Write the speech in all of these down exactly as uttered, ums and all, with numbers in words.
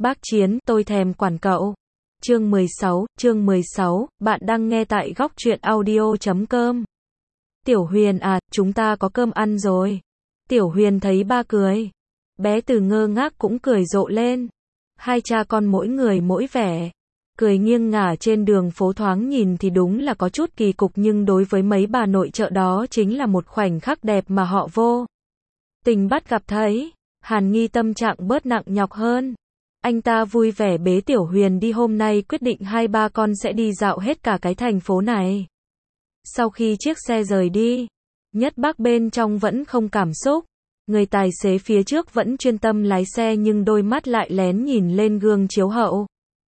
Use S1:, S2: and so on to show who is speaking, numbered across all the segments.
S1: Bác Chiến, tôi thèm quản cậu. Chương mười sáu, chương mười sáu, bạn đang nghe tại góc truyện audio chấm com. Tiểu Huyền à, chúng ta có cơm ăn rồi. Tiểu Huyền thấy ba cười. Bé Từ ngơ ngác cũng cười rộ lên. Hai cha con mỗi người mỗi vẻ. Cười nghiêng ngả trên đường phố thoáng nhìn thì đúng là có chút kỳ cục, nhưng đối với mấy bà nội trợ đó chính là một khoảnh khắc đẹp mà họ vô tình bắt gặp thấy. Hàn Nghi tâm trạng bớt nặng nhọc hơn. Anh ta vui vẻ bế Tiểu Huyền đi, hôm nay quyết định hai ba con sẽ đi dạo hết cả cái thành phố này. Sau khi chiếc xe rời đi, Nhất Bác bên trong vẫn không cảm xúc. Người tài xế phía trước vẫn chuyên tâm lái xe nhưng đôi mắt lại lén nhìn lên gương chiếu hậu.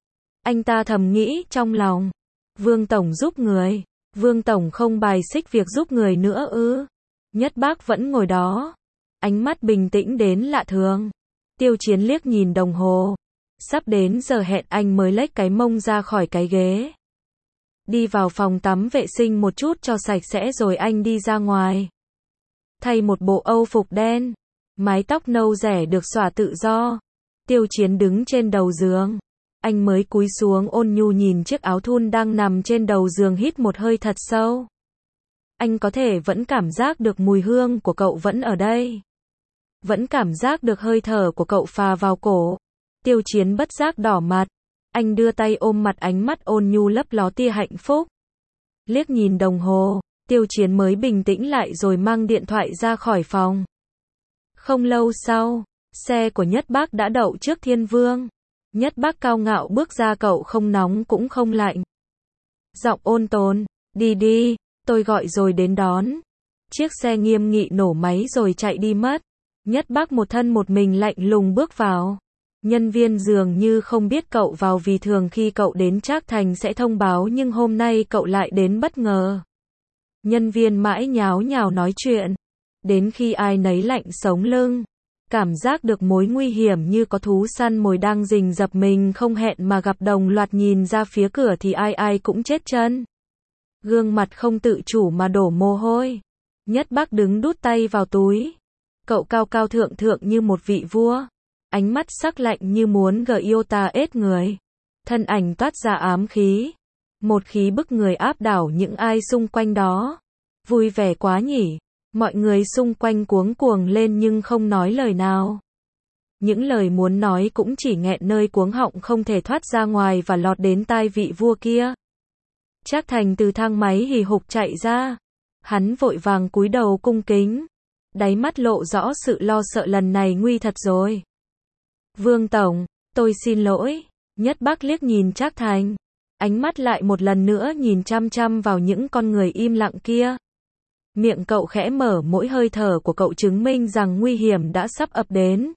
S1: Anh ta thầm nghĩ trong lòng, Vương Tổng giúp người, Vương Tổng không bài xích việc giúp người nữa ư? Nhất Bác vẫn ngồi đó, ánh mắt bình tĩnh đến lạ thường. Tiêu Chiến liếc nhìn đồng hồ, sắp đến giờ hẹn anh mới lách cái mông ra khỏi cái ghế. Đi vào phòng tắm vệ sinh một chút cho sạch sẽ rồi anh đi ra ngoài. Thay một bộ âu phục đen, mái tóc nâu rẻ được xõa tự do. Tiêu Chiến đứng trên đầu giường. Anh mới cúi xuống ôn nhu nhìn chiếc áo thun đang nằm trên đầu giường, hít một hơi thật sâu. Anh có thể vẫn cảm giác được mùi hương của cậu vẫn ở đây. Vẫn cảm giác được hơi thở của cậu phà vào cổ. Tiêu Chiến bất giác đỏ mặt. Anh đưa tay ôm mặt, ánh mắt ôn nhu lấp ló tia hạnh phúc. Liếc nhìn đồng hồ, Tiêu Chiến mới bình tĩnh lại rồi mang điện thoại ra khỏi phòng. Không lâu sau, xe của Nhất Bác đã đậu trước Thiên Vương. Nhất Bác cao ngạo bước ra, cậu không nóng cũng không lạnh. Giọng ôn tồn, đi đi, tôi gọi rồi đến đón. Chiếc xe nghiêm nghị nổ máy rồi chạy đi mất. Nhất Bác một thân một mình lạnh lùng bước vào. Nhân viên dường như không biết cậu vào vì thường khi cậu đến Trác Thành sẽ thông báo, nhưng hôm nay cậu lại đến bất ngờ. Nhân viên mãi nháo nhào nói chuyện, đến khi ai nấy lạnh sống lưng. Cảm giác được mối nguy hiểm như có thú săn mồi đang rình rập mình không hẹn mà gặp, đồng loạt nhìn ra phía cửa thì ai ai cũng chết chân. Gương mặt không tự chủ mà đổ mồ hôi. Nhất Bác đứng đút tay vào túi. Cậu cao cao thượng thượng như một vị vua. Ánh mắt sắc lạnh như muốn gờ yêu ta ết người. Thân ảnh toát ra ám khí. Một khí bức người áp đảo những ai xung quanh đó. Vui vẻ quá nhỉ. Mọi người xung quanh cuống cuồng lên nhưng không nói lời nào. Những lời muốn nói cũng chỉ nghẹn nơi cuống họng không thể thoát ra ngoài và lọt đến tai vị vua kia. Trác Thành từ thang máy hì hục chạy ra. Hắn vội vàng cúi đầu cung kính. Đáy mắt lộ rõ sự lo sợ, lần này nguy thật rồi. Vương Tổng, tôi xin lỗi. Nhất Bác liếc nhìn Trác Thành. Ánh mắt lại một lần nữa nhìn chăm chăm vào những con người im lặng kia. Miệng cậu khẽ mở, mỗi hơi thở của cậu chứng minh rằng nguy hiểm đã sắp ập đến.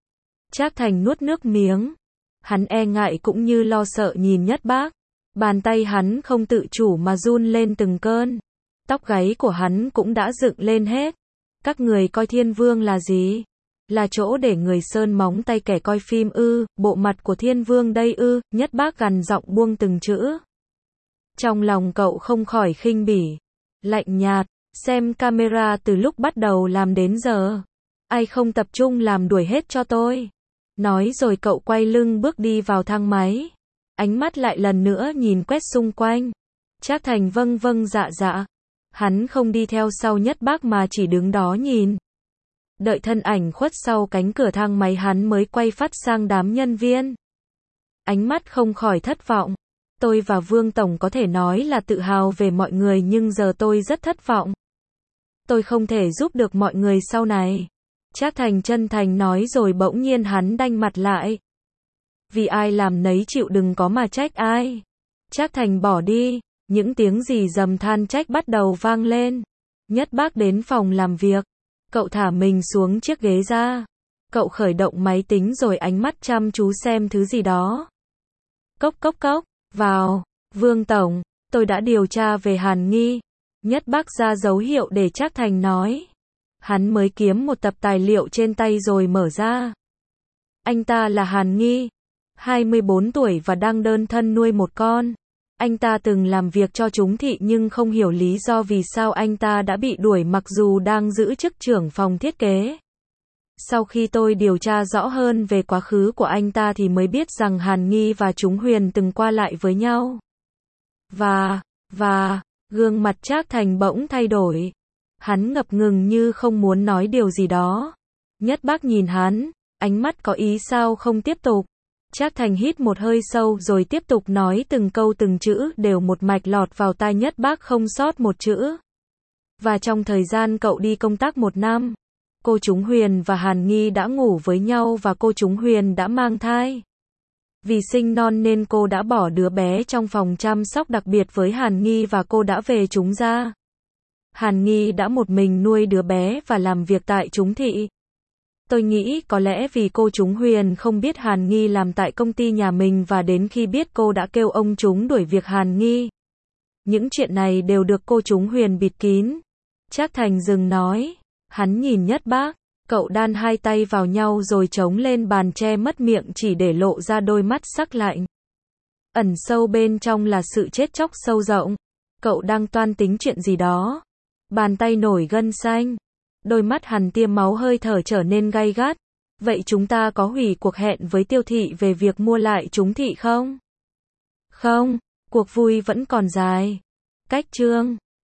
S1: Trác Thành nuốt nước miếng. Hắn e ngại cũng như lo sợ nhìn Nhất Bác. Bàn tay hắn không tự chủ mà run lên từng cơn. Tóc gáy của hắn cũng đã dựng lên hết. Các người coi Thiên Vương là gì? Là chỗ để người sơn móng tay kẻ coi phim ư? Bộ mặt của Thiên Vương đây ư? Nhất Bác gằn giọng buông từng chữ. Trong lòng cậu không khỏi khinh bỉ. Lạnh nhạt. Xem camera từ lúc bắt đầu làm đến giờ. Ai không tập trung làm đuổi hết cho tôi. Nói rồi cậu quay lưng bước đi vào thang máy. Ánh mắt lại lần nữa nhìn quét xung quanh. Trác Thành vâng vâng dạ dạ. Hắn không đi theo sau Nhất Bác mà chỉ đứng đó nhìn. Đợi thân ảnh khuất sau cánh cửa thang máy hắn mới quay phát sang đám nhân viên. Ánh mắt không khỏi thất vọng. Tôi và Vương Tổng có thể nói là tự hào về mọi người nhưng giờ tôi rất thất vọng. Tôi không thể giúp được mọi người sau này. Trác Thành chân thành nói rồi bỗng nhiên hắn đanh mặt lại. Vì ai làm nấy chịu, đừng có mà trách ai. Trác Thành bỏ đi. Những tiếng rì rầm than trách bắt đầu vang lên. Nhất Bác đến phòng làm việc. Cậu thả mình xuống chiếc ghế ra. Cậu khởi động máy tính rồi ánh mắt chăm chú xem thứ gì đó. Cốc cốc cốc. Vào. Vương Tổng, tôi đã điều tra về Hàn Nghi. Nhất Bác ra dấu hiệu để Trác Thành nói. Hắn mới kiếm một tập tài liệu trên tay rồi mở ra. Anh ta là Hàn Nghi, hai mươi bốn tuổi và đang đơn thân nuôi một con. Anh ta từng làm việc cho chúng thị nhưng không hiểu lý do vì sao anh ta đã bị đuổi mặc dù đang giữ chức trưởng phòng thiết kế. Sau khi tôi điều tra rõ hơn về quá khứ của anh ta thì mới biết rằng Hàn Nghi và Trúng Huyền từng qua lại với nhau. Và, và, gương mặt Trác Thành bỗng thay đổi. Hắn ngập ngừng như không muốn nói điều gì đó. Nhất Bác nhìn hắn, ánh mắt có ý sao không tiếp tục. Trác Thành hít một hơi sâu rồi tiếp tục nói từng câu từng chữ đều một mạch lọt vào tai Nhất Bác không sót một chữ. Và trong thời gian cậu đi công tác một năm, cô Trúng Huyền và Hàn Nghi đã ngủ với nhau và cô Trúng Huyền đã mang thai. Vì sinh non nên cô đã bỏ đứa bé trong phòng chăm sóc đặc biệt với Hàn Nghi và cô đã về Trúng gia. Hàn Nghi đã một mình nuôi đứa bé và làm việc tại Trúng thị. Tôi nghĩ có lẽ vì cô Trúng Huyền không biết Hàn Nghi làm tại công ty nhà mình và đến khi biết cô đã kêu ông Trúng đuổi việc Hàn Nghi. Những chuyện này đều được cô Trúng Huyền bịt kín. Trác Thành dừng nói. Hắn nhìn Nhất Bác. Cậu đan hai tay vào nhau rồi chống lên bàn che mất miệng chỉ để lộ ra đôi mắt sắc lạnh. Ẩn sâu bên trong là sự chết chóc sâu rộng. Cậu đang toan tính chuyện gì đó. Bàn tay nổi gân xanh. Đôi mắt Hàn tiêm máu hơi thở trở nên gay gắt. Vậy chúng ta có hủy cuộc hẹn với Tiêu thị về việc mua lại Trúng thị không? Không, cuộc vui vẫn còn dài. Cách chương